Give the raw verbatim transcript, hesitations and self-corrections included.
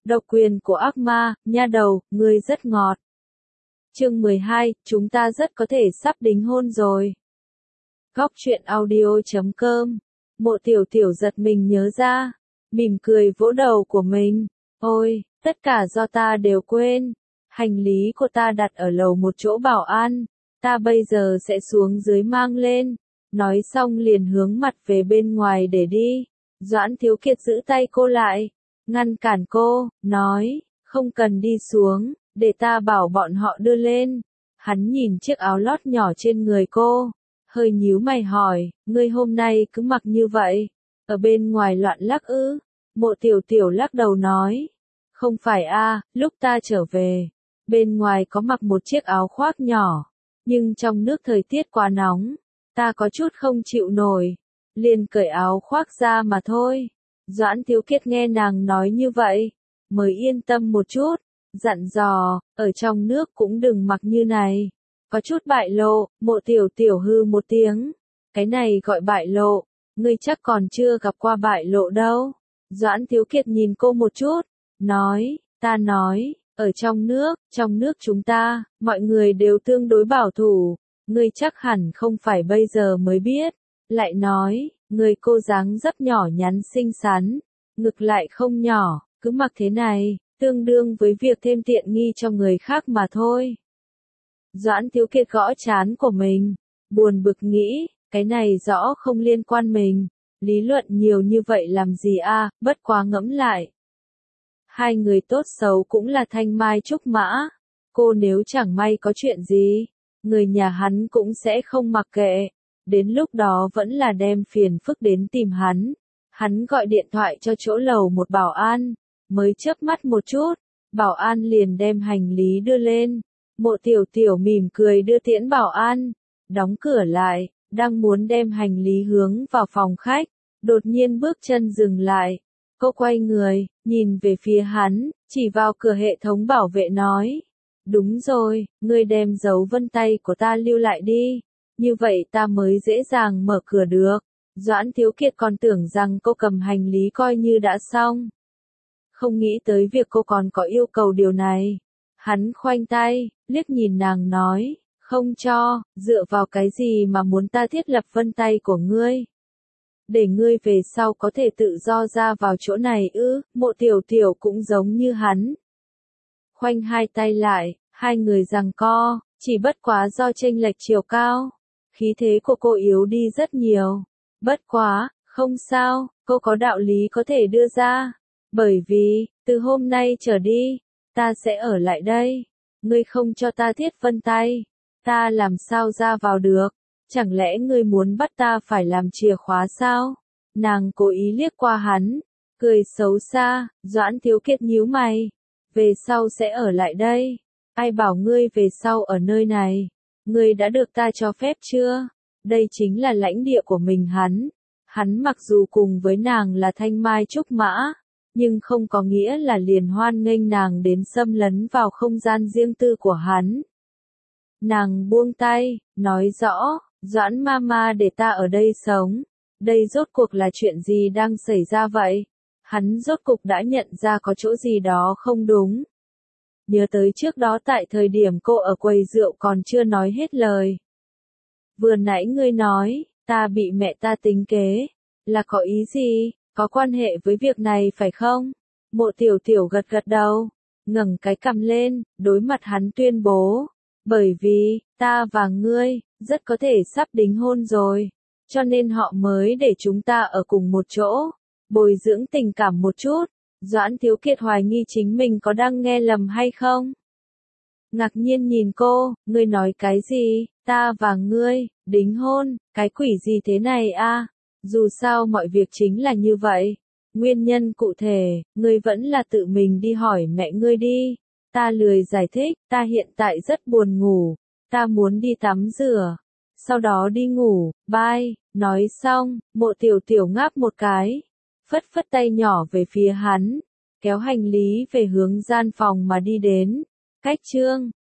Độc quyền của ác ma, nha đầu, ngươi rất ngọt. Chương mười hai, chúng ta rất có thể sắp đính hôn rồi. Góc truyện audio chấm com. Mộ Tiểu Tiểu giật mình nhớ ra, mỉm cười vỗ đầu của mình. Ôi, tất cả do ta đều quên. Hành lý của ta đặt ở lầu một chỗ bảo an. Ta bây giờ sẽ xuống dưới mang lên. Nói xong liền hướng mặt về bên ngoài để đi. Doãn Thiếu Kiệt giữ tay cô lại, ngăn cản cô, nói, không cần đi xuống, để ta bảo bọn họ đưa lên. Hắn nhìn chiếc áo lót nhỏ trên người cô, hơi nhíu mày hỏi, ngươi hôm nay cứ mặc như vậy, ở bên ngoài loạn lắc ư? Mộ Tiểu Tiểu lắc đầu nói, không phải a, lúc ta trở về, bên ngoài có mặc một chiếc áo khoác nhỏ, nhưng trong nước thời tiết quá nóng, ta có chút không chịu nổi, liền cởi áo khoác ra mà thôi. Doãn Thiếu Kiệt nghe nàng nói như vậy, mới yên tâm một chút, dặn dò, ở trong nước cũng đừng mặc như này, có chút bại lộ. Mộ Tiểu Tiểu hư một tiếng, cái này gọi bại lộ, ngươi chắc còn chưa gặp qua bại lộ đâu. Doãn Thiếu Kiệt nhìn cô một chút, nói, ta nói, ở trong nước, trong nước chúng ta, mọi người đều tương đối bảo thủ, ngươi chắc hẳn không phải bây giờ mới biết. Lại nói, người cô dáng dấp nhỏ nhắn xinh xắn, ngực lại không nhỏ, cứ mặc thế này, tương đương với việc thêm tiện nghi cho người khác mà thôi. Doãn Thiếu Kiệt gõ trán của mình, buồn bực nghĩ, cái này rõ không liên quan mình, lý luận nhiều như vậy làm gì a, bất quá ngẫm lại. Hai người tốt xấu cũng là thanh mai trúc mã, cô nếu chẳng may có chuyện gì, người nhà hắn cũng sẽ không mặc kệ. Đến lúc đó vẫn là đem phiền phức đến tìm hắn. Hắn gọi điện thoại cho chỗ lầu một bảo an, mới chớp mắt một chút, bảo an liền đem hành lý đưa lên. Mộ Tiểu Tiểu mỉm cười đưa tiễn bảo an, đóng cửa lại, đang muốn đem hành lý hướng vào phòng khách, đột nhiên bước chân dừng lại. Cô quay người, nhìn về phía hắn, chỉ vào cửa hệ thống bảo vệ nói, đúng rồi, ngươi đem dấu vân tay của ta lưu lại đi. Như vậy ta mới dễ dàng mở cửa được. Doãn Thiếu Kiệt còn tưởng rằng cô cầm hành lý coi như đã xong. Không nghĩ tới việc cô còn có yêu cầu điều này. Hắn khoanh tay, liếc nhìn nàng nói, không cho, dựa vào cái gì mà muốn ta thiết lập vân tay của ngươi? Để ngươi về sau có thể tự do ra vào chỗ này ư? Mộ Tiểu Tiểu cũng giống như hắn. Khoanh hai tay lại, hai người giằng co, chỉ bất quá do chênh lệch chiều cao. Khí thế của cô yếu đi rất nhiều. Bất quá, không sao, cô có đạo lý có thể đưa ra. Bởi vì, từ hôm nay trở đi, ta sẽ ở lại đây. Ngươi không cho ta thiết vân tay, ta làm sao ra vào được? Chẳng lẽ ngươi muốn bắt ta phải làm chìa khóa sao? Nàng cố ý liếc qua hắn, cười xấu xa. Doãn Thiếu Kiệt nhíu mày. Về sau sẽ ở lại đây. Ai bảo ngươi về sau ở nơi này? Ngươi đã được ta cho phép chưa? Đây chính là lãnh địa của mình hắn. Hắn mặc dù cùng với nàng là thanh mai trúc mã, nhưng không có nghĩa là liền hoan nghênh nàng đến xâm lấn vào không gian riêng tư của hắn. Nàng buông tay, nói rõ, Doãn Mama để ta ở đây sống. Đây rốt cuộc là chuyện gì đang xảy ra vậy? Hắn rốt cuộc đã nhận ra có chỗ gì đó không đúng. Nhớ tới trước đó tại thời điểm cô ở quầy rượu còn chưa nói hết lời. Vừa nãy ngươi nói, ta bị mẹ ta tính kế, là có ý gì, có quan hệ với việc này phải không? Mộ Tiểu Tiểu gật gật đầu, ngẩng cái cằm lên, đối mặt hắn tuyên bố, bởi vì, ta và ngươi, rất có thể sắp đính hôn rồi, cho nên họ mới để chúng ta ở cùng một chỗ, bồi dưỡng tình cảm một chút. Doãn Thiếu Kiệt hoài nghi chính mình có đang nghe lầm hay không. Ngạc nhiên nhìn cô, ngươi nói cái gì, ta và ngươi, đính hôn, cái quỷ gì thế này a? Dù sao mọi việc chính là như vậy. Nguyên nhân cụ thể, ngươi vẫn là tự mình đi hỏi mẹ ngươi đi. Ta lười giải thích, ta hiện tại rất buồn ngủ, ta muốn đi tắm rửa, sau đó đi ngủ, bye. Nói xong, Mộ Tiểu Tiểu ngáp một cái, phất phất tay nhỏ về phía hắn, kéo hành lý về hướng gian phòng mà đi đến. Cách chương